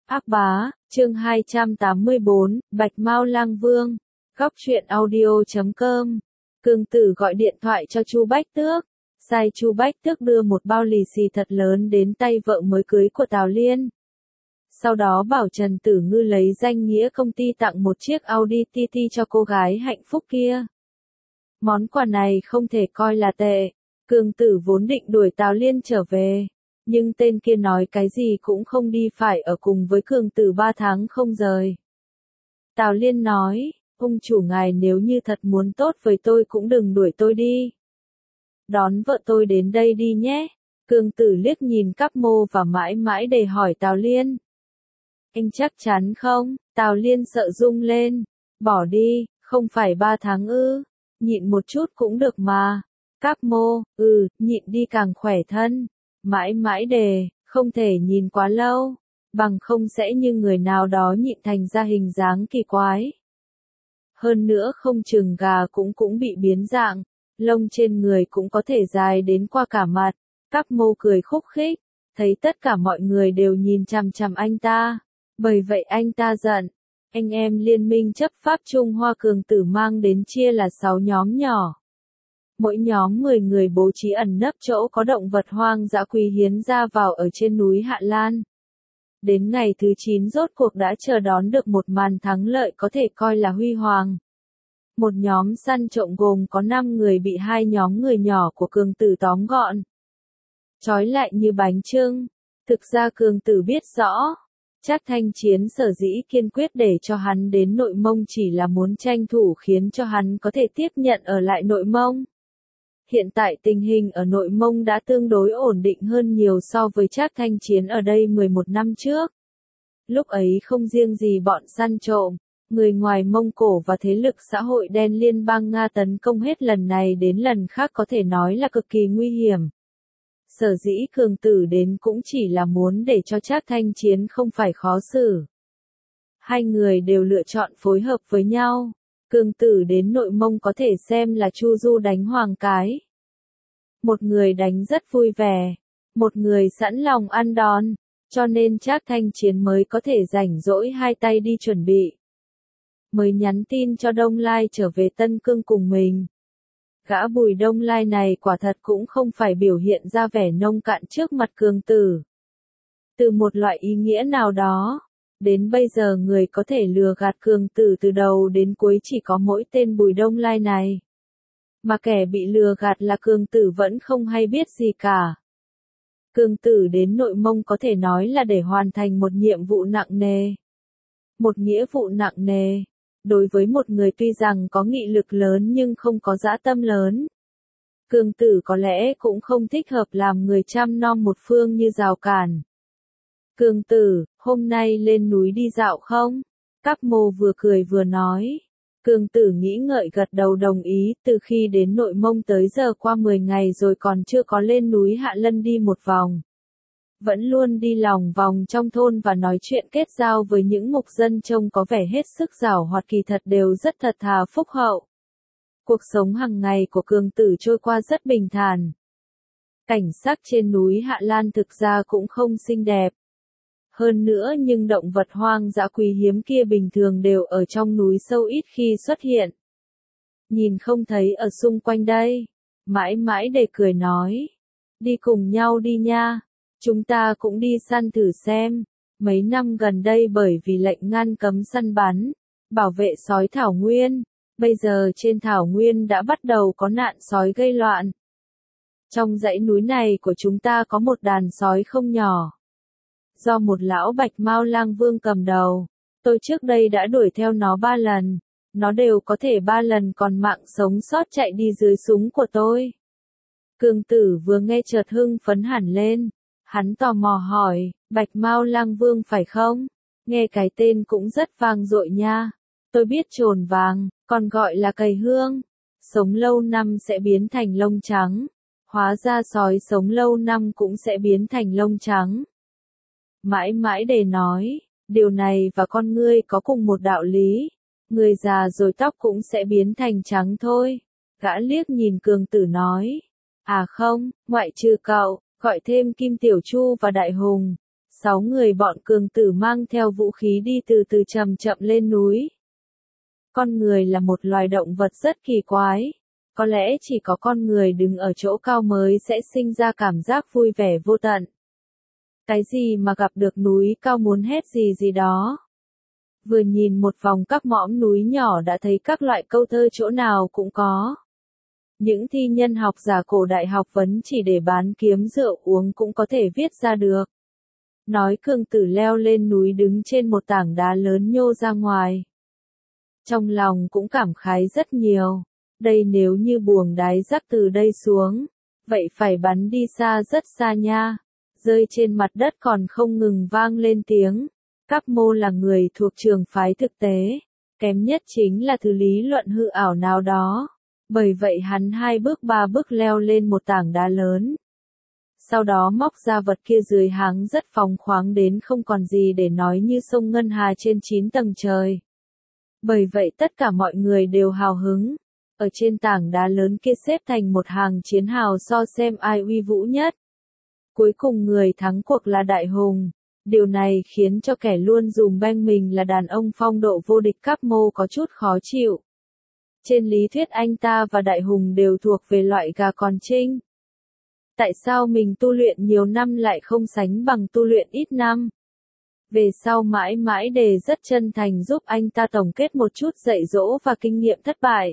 Ác bá, chương 284, Bạch Mao Lang Vương. Góc truyện audio.com. Cương Tử gọi điện thoại cho Chu Bách Tước, sai Chu Bách Tước đưa một bao lì xì thật lớn đến tay vợ mới cưới của Tào Liên. Sau đó bảo Trần Tử Ngư lấy danh nghĩa công ty tặng một chiếc Audi TT cho cô gái hạnh phúc kia. Món quà này không thể coi là tệ. Cương Tử vốn định đuổi Tào Liên trở về, nhưng tên kia nói cái gì cũng không đi, phải ở cùng với Cương Tử 3 tháng không rời. Tào Liên nói, ông chủ ngài nếu như thật muốn tốt với tôi cũng đừng đuổi tôi đi. Đón vợ tôi đến đây đi nhé. Cương Tử liếc nhìn Cáp Mô và mãi mãi để hỏi Tào Liên. Anh chắc chắn không? Tào Liên sợ rung lên. Bỏ đi, không phải 3 tháng ư? Nhịn một chút cũng được mà. Cáp Mô, nhịn đi càng khỏe thân. Mãi mãi đề, không thể nhìn quá lâu, bằng không sẽ như người nào đó nhịn thành ra hình dáng kỳ quái. Hơn nữa không chừng gà cũng bị biến dạng, lông trên người cũng có thể dài đến qua cả mặt. Cáp Mô cười khúc khích, thấy tất cả mọi người đều nhìn chằm chằm anh ta, bởi vậy anh ta giận. Anh em Liên minh chấp pháp Trung Hoa Cương Tử mang đến chia là 6 nhóm nhỏ. Mỗi nhóm 10 người bố trí ẩn nấp chỗ có động vật hoang dã quý hiếm ra vào ở trên núi Hạ Lan. Đến ngày thứ 9 rốt cuộc đã chờ đón được một màn thắng lợi có thể coi là huy hoàng. Một nhóm săn trộm gồm có 5 người bị 2 nhóm người nhỏ của Cương Tử tóm gọn, trói lại như bánh chưng. Thực ra Cương Tử biết rõ, Trác Thanh Chiến sở dĩ kiên quyết để cho hắn đến Nội Mông chỉ là muốn tranh thủ khiến cho hắn có thể tiếp nhận ở lại Nội Mông. Hiện tại tình hình ở Nội Mông đã tương đối ổn định hơn nhiều so với Trác Thanh Chiến ở đây 11 năm trước. Lúc ấy không riêng gì bọn săn trộm, người ngoài Mông Cổ và thế lực xã hội đen liên bang Nga tấn công hết lần này đến lần khác có thể nói là cực kỳ nguy hiểm. Sở dĩ Cương Tử đến cũng chỉ là muốn để cho Trác Thanh Chiến không phải khó xử. Hai người đều lựa chọn phối hợp với nhau. Cương Tử đến Nội Mông có thể xem là Chu Du đánh Hoàng Cái. Một người đánh rất vui vẻ, một người sẵn lòng ăn đòn, cho nên Trác Thanh Chiến mới có thể rảnh rỗi hai tay đi chuẩn bị. Mới nhắn tin cho Đông Lai trở về Tân Cương cùng mình. Gã Bùi Đông Lai này quả thật cũng không phải biểu hiện ra vẻ nông cạn trước mặt Cương Tử. Từ một loại ý nghĩa nào đó, đến bây giờ người có thể lừa gạt Cương Tử từ đầu đến cuối chỉ có mỗi tên Bùi Đông Lai này. Mà kẻ bị lừa gạt là Cương Tử vẫn không hay biết gì cả. Cương Tử đến Nội Mông có thể nói là để hoàn thành một nhiệm vụ nặng nề. Một nghĩa vụ nặng nề. Đối với một người tuy rằng có nghị lực lớn nhưng không có dã tâm lớn. Cương Tử có lẽ cũng không thích hợp làm người chăm nom một phương như Rào Cản. Cương Tử, hôm nay lên núi đi dạo không? Cáp Mô vừa cười vừa nói. Cương Tử nghĩ ngợi gật đầu đồng ý, từ khi đến Nội Mông tới giờ qua 10 ngày rồi còn chưa có lên núi Hạ Lân đi một vòng. Vẫn luôn đi lòng vòng trong thôn và nói chuyện kết giao với những mục dân trông có vẻ hết sức giàu hoạt, kỳ thật đều rất thật thà phúc hậu. Cuộc sống hàng ngày của Cương Tử trôi qua rất bình thản. Cảnh sắc trên núi Hạ Lan thực ra cũng không xinh đẹp. Hơn nữa nhưng động vật hoang dã quý hiếm kia bình thường đều ở trong núi sâu ít khi xuất hiện. Nhìn không thấy ở xung quanh đây. Mãi mãi để cười nói. Đi cùng nhau đi nha. Chúng ta cũng đi săn thử xem. Mấy năm gần đây bởi vì lệnh ngăn cấm săn bắn, bảo vệ sói thảo nguyên, bây giờ trên thảo nguyên đã bắt đầu có nạn sói gây loạn. Trong dãy núi này của chúng ta có một đàn sói không nhỏ. Do một lão Bạch Mao Lang Vương cầm đầu, tôi trước đây đã đuổi theo nó 3 lần, nó đều có thể 3 lần còn mạng sống sót chạy đi dưới súng của tôi. Cương Tử vừa nghe chợt hưng phấn hẳn lên, hắn tò mò hỏi, Bạch Mao Lang Vương phải không? Nghe cái tên cũng rất vang dội nha. Tôi biết trồn vàng, còn gọi là cầy hương, sống lâu năm sẽ biến thành lông trắng. Hóa ra sói sống lâu năm cũng sẽ biến thành lông trắng. Mãi mãi để nói, điều này và con ngươi có cùng một đạo lý. Người già rồi tóc cũng sẽ biến thành trắng thôi. Gã liếc nhìn Cương Tử nói. À không, ngoại trừ cậu, gọi thêm Kim Tiểu Chu và Đại Hùng. 6 người bọn cường tử mang theo vũ khí đi từ từ chậm chậm lên núi. Con người là một loài động vật rất kỳ quái. Có lẽ chỉ có con người đứng ở chỗ cao mới sẽ sinh ra cảm giác vui vẻ vô tận. Cái gì mà gặp được núi cao muốn hét gì gì đó. Vừa nhìn một vòng các mỏm núi nhỏ đã thấy các loại câu thơ chỗ nào cũng có. Những thi nhân học giả cổ đại học vấn chỉ để bán kiếm rượu uống cũng có thể viết ra được. Nói cường tử leo lên núi đứng trên một tảng đá lớn nhô ra ngoài. Trong lòng cũng cảm khái rất nhiều. Đây nếu như buồng đáy rắc từ đây xuống, vậy phải bắn đi xa rất xa nha. Rơi trên mặt đất còn không ngừng vang lên tiếng. Các mô là người thuộc trường phái thực tế, kém nhất chính là thứ lý luận hư ảo nào đó. Bởi vậy hắn 2 bước 3 bước leo lên một tảng đá lớn. Sau đó móc ra vật kia dưới háng rất phóng khoáng đến không còn gì để nói như sông Ngân Hà trên 9 tầng trời. Bởi vậy tất cả mọi người đều hào hứng. Ở trên tảng đá lớn kia xếp thành một hàng chiến hào so xem ai uy vũ nhất. Cuối cùng người thắng cuộc là Đại Hùng. Điều này khiến cho kẻ luôn dùm beng mình là đàn ông phong độ vô địch Cáp Mô có chút khó chịu. Trên lý thuyết anh ta và Đại Hùng đều thuộc về loại gà con trinh. Tại sao mình tu luyện nhiều năm lại không sánh bằng tu luyện ít năm? Về sau mãi mãi đề rất chân thành giúp anh ta tổng kết một chút dạy dỗ và kinh nghiệm thất bại.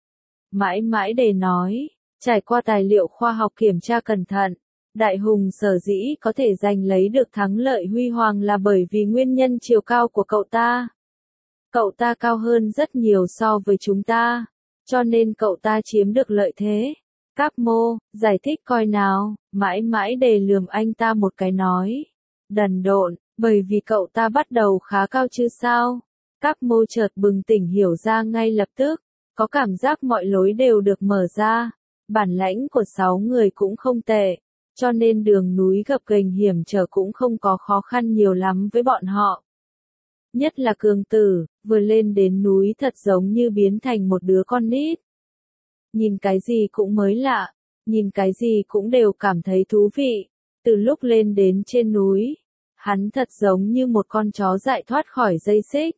Mãi mãi đề nói, trải qua tài liệu khoa học kiểm tra cẩn thận, Đại Hùng sở dĩ có thể giành lấy được thắng lợi huy hoàng là bởi vì nguyên nhân chiều cao của cậu ta. Cậu ta cao hơn rất nhiều so với chúng ta, cho nên cậu ta chiếm được lợi thế. Cáp Mô, giải thích coi nào, mãi mãi đề lườm anh ta một cái nói. Đần độn, bởi vì cậu ta bắt đầu khá cao chứ sao. Cáp Mô chợt bừng tỉnh hiểu ra ngay lập tức, có cảm giác mọi lối đều được mở ra. Bản lãnh của 6 người cũng không tệ, cho nên đường núi gập ghềnh hiểm trở cũng không có khó khăn nhiều lắm với bọn họ. Nhất là cường tử, vừa lên đến núi thật giống như biến thành một đứa con nít. Nhìn cái gì cũng mới lạ, nhìn cái gì cũng đều cảm thấy thú vị. Từ lúc lên đến trên núi, hắn thật giống như một con chó dại thoát khỏi dây xích.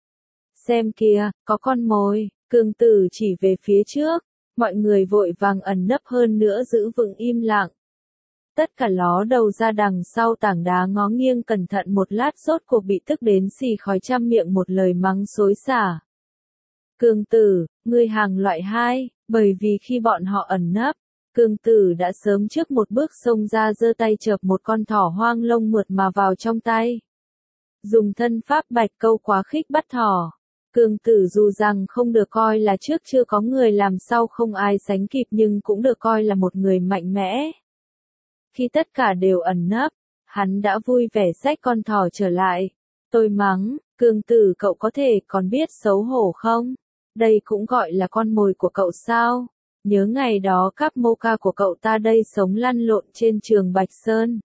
Xem kìa, có con mồi, cường tử chỉ về phía trước, mọi người vội vàng ẩn nấp hơn nữa giữ vững im lặng. Tất cả ló đầu ra đằng sau tảng đá ngó nghiêng cẩn thận một lát rốt cuộc bị tức đến xì khói trăm miệng một lời mắng xối xả. Cường tử, ngươi hàng loại 2, bởi vì khi bọn họ ẩn nấp, cường tử đã sớm trước một bước xông ra giơ tay chộp một con thỏ hoang lông mượt mà vào trong tay. Dùng thân pháp bạch câu quá khích bắt thỏ. Cường tử dù rằng không được coi là trước chưa có người làm sau không ai sánh kịp nhưng cũng được coi là một người mạnh mẽ. Khi tất cả đều ẩn nấp, hắn đã vui vẻ xách con thỏ trở lại. Tôi mắng, cường tử cậu có thể còn biết xấu hổ không? Đây cũng gọi là con mồi của cậu sao? Nhớ ngày đó Cáp Mô ca của cậu ta đây sống lăn lộn trên trường Bạch Sơn.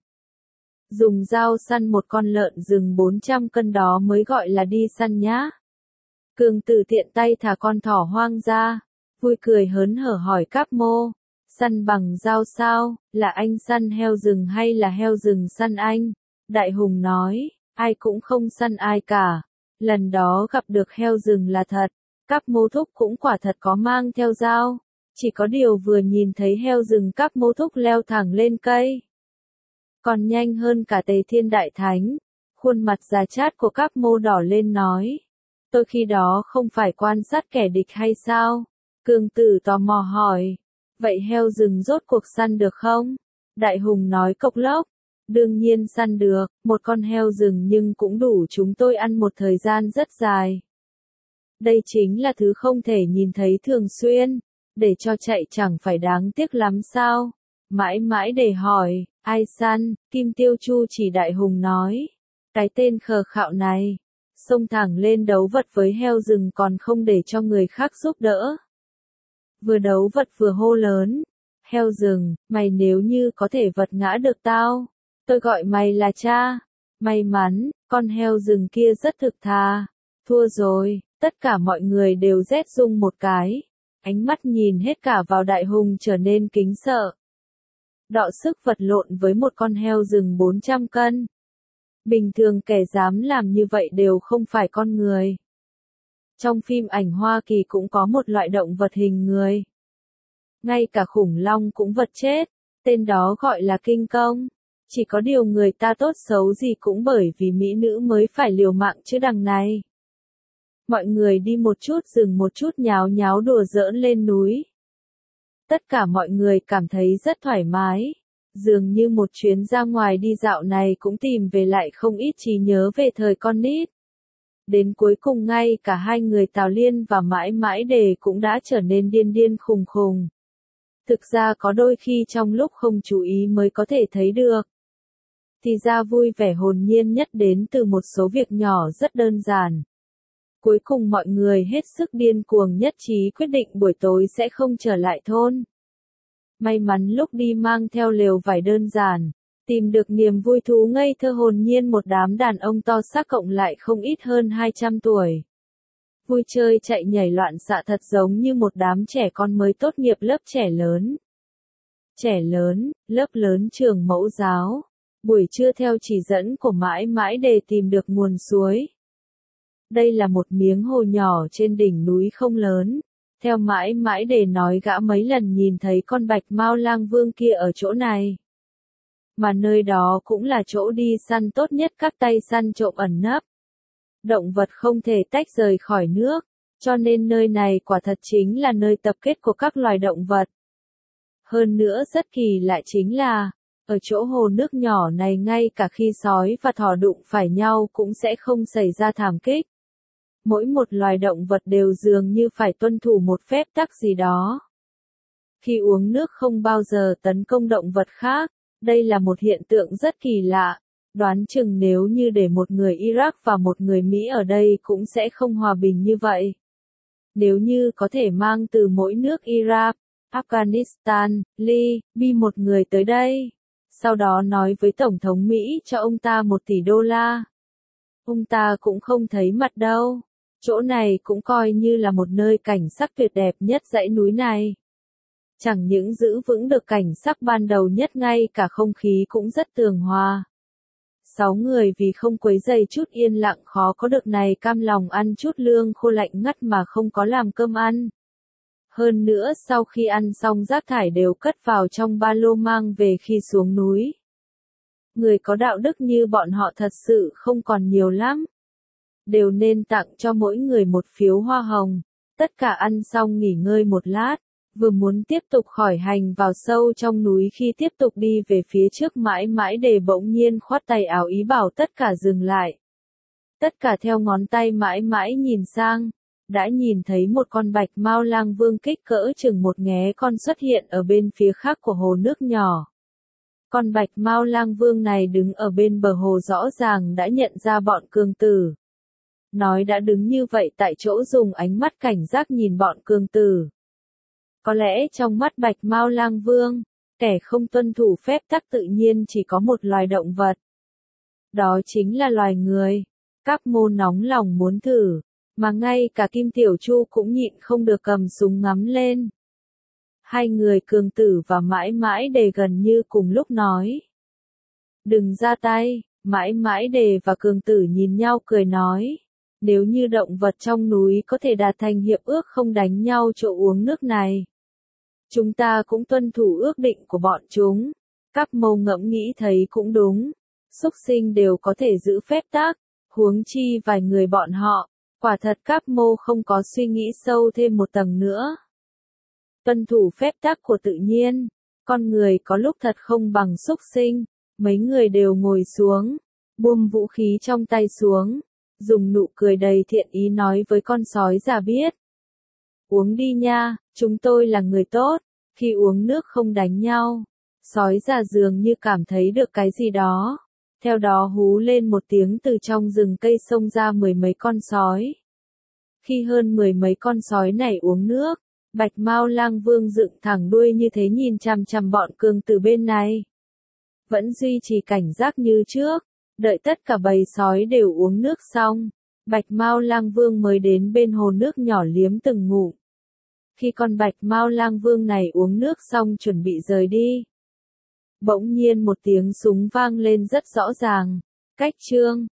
Dùng dao săn một con lợn rừng 400 cân đó mới gọi là đi săn nhá. Cường tử tiện tay thả con thỏ hoang ra, vui cười hớn hở hỏi Cáp Mô, săn bằng dao sao, là anh săn heo rừng hay là heo rừng săn anh? Đại Hùng nói, ai cũng không săn ai cả, lần đó gặp được heo rừng là thật, Cáp Mô thúc cũng quả thật có mang theo dao, chỉ có điều vừa nhìn thấy heo rừng Cáp Mô thúc leo thẳng lên cây. Còn nhanh hơn cả Tề Thiên Đại Thánh, khuôn mặt già chát của Cáp Mô đỏ lên nói. Tôi khi đó không phải quan sát kẻ địch hay sao? Cường tử tò mò hỏi. Vậy heo rừng rốt cuộc săn được không? Đại Hùng nói cộc lốc. Đương nhiên săn được, một con heo rừng nhưng cũng đủ chúng tôi ăn một thời gian rất dài. Đây chính là thứ không thể nhìn thấy thường xuyên. Để cho chạy chẳng phải đáng tiếc lắm sao? Mãi mãi để hỏi, ai săn? Kim Tiêu Chu chỉ Đại Hùng nói. Cái tên khờ khạo này. Xông thẳng lên đấu vật với heo rừng còn không để cho người khác giúp đỡ. Vừa đấu vật vừa hô lớn. Heo rừng, mày nếu như có thể vật ngã được tao, tôi gọi mày là cha. May mắn, con heo rừng kia rất thực thà. Thua rồi, tất cả mọi người đều rét rung một cái. Ánh mắt nhìn hết cả vào Đại Hùng trở nên kính sợ. Đọ sức vật lộn với một con heo rừng 400 cân. Bình thường kẻ dám làm như vậy đều không phải con người. Trong phim ảnh Hoa Kỳ cũng có một loại động vật hình người. Ngay cả khủng long cũng vật chết, tên đó gọi là King Kong. Chỉ có điều người ta tốt xấu gì cũng bởi vì mỹ nữ mới phải liều mạng chứ đằng này. Mọi người đi một chút dừng một chút nháo nháo đùa giỡn lên núi. Tất cả mọi người cảm thấy rất thoải mái. Dường như một chuyến ra ngoài đi dạo này cũng tìm về lại không ít trí nhớ về thời con nít. Đến cuối cùng ngay cả hai người Tào Liên và Mãi Mãi Đề cũng đã trở nên điên điên khùng khùng. Thực ra có đôi khi trong lúc không chú ý mới có thể thấy được. Thì ra vui vẻ hồn nhiên nhất đến từ một số việc nhỏ rất đơn giản. Cuối cùng mọi người hết sức điên cuồng nhất trí quyết định buổi tối sẽ không trở lại thôn. May mắn lúc đi mang theo lều vải đơn giản, tìm được niềm vui thú ngây thơ hồn nhiên một đám đàn ông to xác cộng lại không ít hơn 200 tuổi. Vui chơi chạy nhảy loạn xạ thật giống như một đám trẻ con mới tốt nghiệp lớp trẻ lớn. Trẻ lớn, lớp lớn trường mẫu giáo. Buổi trưa theo chỉ dẫn của Mãi Mãi Đề tìm được nguồn suối. Đây là một miếng hồ nhỏ trên đỉnh núi không lớn. Theo Mãi Mãi Đề nói gã mấy lần nhìn thấy con bạch mao lang vương kia ở chỗ này. Mà nơi đó cũng là chỗ đi săn tốt nhất các tay săn trộm ẩn nấp. Động vật không thể tách rời khỏi nước, cho nên nơi này quả thật chính là nơi tập kết của các loài động vật. Hơn nữa rất kỳ lạ chính là, ở chỗ hồ nước nhỏ này ngay cả khi sói và thỏ đụng phải nhau cũng sẽ không xảy ra thảm kích. Mỗi một loài động vật đều dường như phải tuân thủ một phép tắc gì đó. Khi uống nước không bao giờ tấn công động vật khác, đây là một hiện tượng rất kỳ lạ. Đoán chừng nếu như để một người Iraq và một người Mỹ ở đây cũng sẽ không hòa bình như vậy. Nếu như có thể mang từ mỗi nước Iraq, Afghanistan, Libya một người tới đây, sau đó nói với Tổng thống Mỹ cho ông ta 1 tỷ đô la. Ông ta cũng không thấy mặt đâu. Chỗ này cũng coi như là một nơi cảnh sắc tuyệt đẹp nhất dãy núi này. Chẳng những giữ vững được cảnh sắc ban đầu nhất ngay cả không khí cũng rất tường hòa. 6 người vì không quấy rầy chút yên lặng khó có được này cam lòng ăn chút lương khô lạnh ngắt mà không có làm cơm ăn. Hơn nữa sau khi ăn xong rác thải đều cất vào trong ba lô mang về khi xuống núi. Người có đạo đức như bọn họ thật sự không còn nhiều lắm. Đều nên tặng cho mỗi người một phiếu hoa hồng. Tất cả ăn xong nghỉ ngơi một lát, vừa muốn tiếp tục khỏi hành vào sâu trong núi khi tiếp tục đi về phía trước Mãi Mãi Đề bỗng nhiên khoát tay áo ý bảo tất cả dừng lại. Tất cả theo ngón tay Mãi Mãi nhìn sang, đã nhìn thấy một con bạch mao lang vương kích cỡ chừng một nghé con xuất hiện ở bên phía khác của hồ nước nhỏ. Con bạch mao lang vương này đứng ở bên bờ hồ rõ ràng đã nhận ra bọn cường tử. Nói đã đứng như vậy tại chỗ dùng ánh mắt cảnh giác nhìn bọn cường tử. Có lẽ trong mắt bạch mao lang vương, kẻ không tuân thủ phép tắc tự nhiên chỉ có một loài động vật. Đó chính là loài người. Các mô nóng lòng muốn thử, mà ngay cả Kim Tiểu Chu cũng nhịn không được cầm súng ngắm lên. Hai người cường tử và Mãi Mãi Đề gần như cùng lúc nói. Đừng ra tay, Mãi Mãi Đề và cường tử nhìn nhau cười nói. Nếu như động vật trong núi có thể đạt thành hiệp ước không đánh nhau chỗ uống nước này, chúng ta cũng tuân thủ ước định của bọn chúng. Các mâu ngẫm nghĩ thấy cũng đúng. Súc sinh đều có thể giữ phép tắc, huống chi vài người bọn họ. Quả thật các mô không có suy nghĩ sâu thêm một tầng nữa. Tuân thủ phép tắc của tự nhiên, con người có lúc thật không bằng súc sinh. Mấy người đều ngồi xuống, buông vũ khí trong tay xuống, dùng nụ cười đầy thiện ý nói với con sói già biết. Uống đi nha, chúng tôi là người tốt, khi uống nước không đánh nhau. Sói già dường như cảm thấy được cái gì đó. Theo đó hú lên một tiếng từ trong rừng cây xông ra 10 mấy con sói. Khi hơn 10 mấy con sói này uống nước, bạch mao lang vương dựng thẳng đuôi như thế nhìn chằm chằm bọn cường từ bên này. Vẫn duy trì cảnh giác như trước, đợi tất cả bầy sói đều uống nước xong, bạch mao lang vương mới đến bên hồ nước nhỏ liếm từng ngụm. Khi con bạch mao lang vương này uống nước xong chuẩn bị rời đi, bỗng nhiên một tiếng súng vang lên rất rõ ràng. Cách chương